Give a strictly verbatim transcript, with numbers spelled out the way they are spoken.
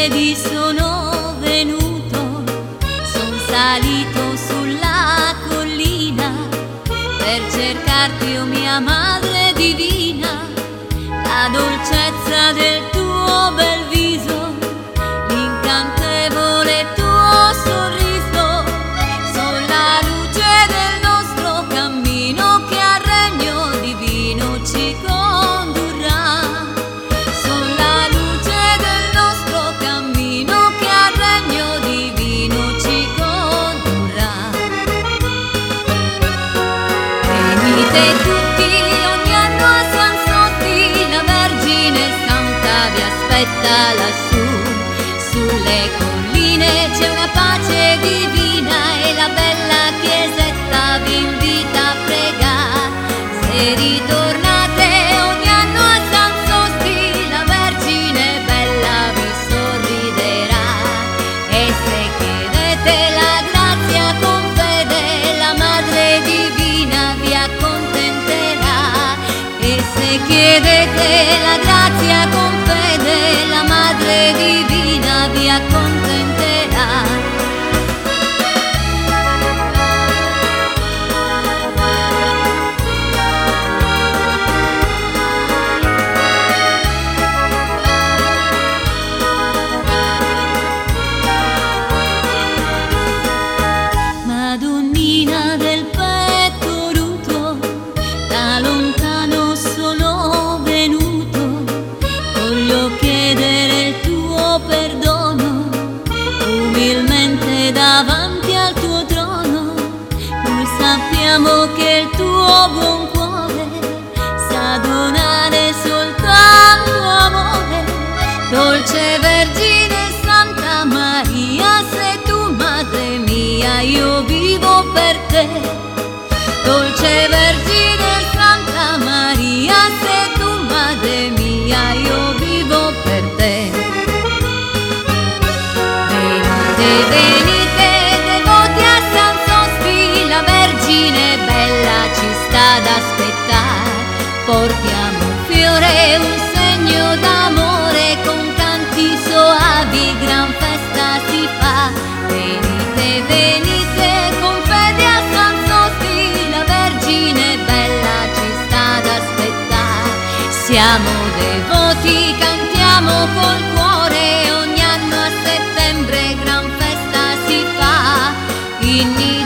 piedi sono venuto, son salito sulla collina per cercarti, o mia madre divina, la dolcezza del tuo bel viso, l'incantevole tuo sorriso, son la luce del nostro cammino che al regno divino ci condurrà. Son la luce del nostro cammino che al regno divino ci condurrà. Venite tutti ogni anno a San Soti, la Vergine Santa vi aspetta lassù. Sulle colline c'è una pace divina e la bella chiesetta vi invita a pregare. Se ritornate ogni anno a San Soti, la Vergine bella vi sorriderà. E se chiedete la grazia con fede, la Madre Divina vi accontenterà. E se chiedete la grazia con fede, la Madre Divina vi accontenterà. Madonnina del petto ruto, da lontano sono venuto, voglio chiedere il tuo perdono, umilmente davanti al tuo trono. Noi sappiamo che il tuo buon cuore sa donare soltanto amore. Dolce Vergine Santa Maria, sei tu madre mia, io vivo per te. Dolce Vergine Santa Maria, sei tu madre mia, io vivo per te. Venite, venite, devoti a San Soti, la Vergine bella ci sta ad aspettare. Portiamo un fiore, un segno d'amore, con canti soavi gran festa si fa. Venite, venite, con fede a San Soti, la Vergine bella ci sta ad aspettare. Siamo devoti, cantiamo col cuore, ogni anno a settembre gran festa si fa. In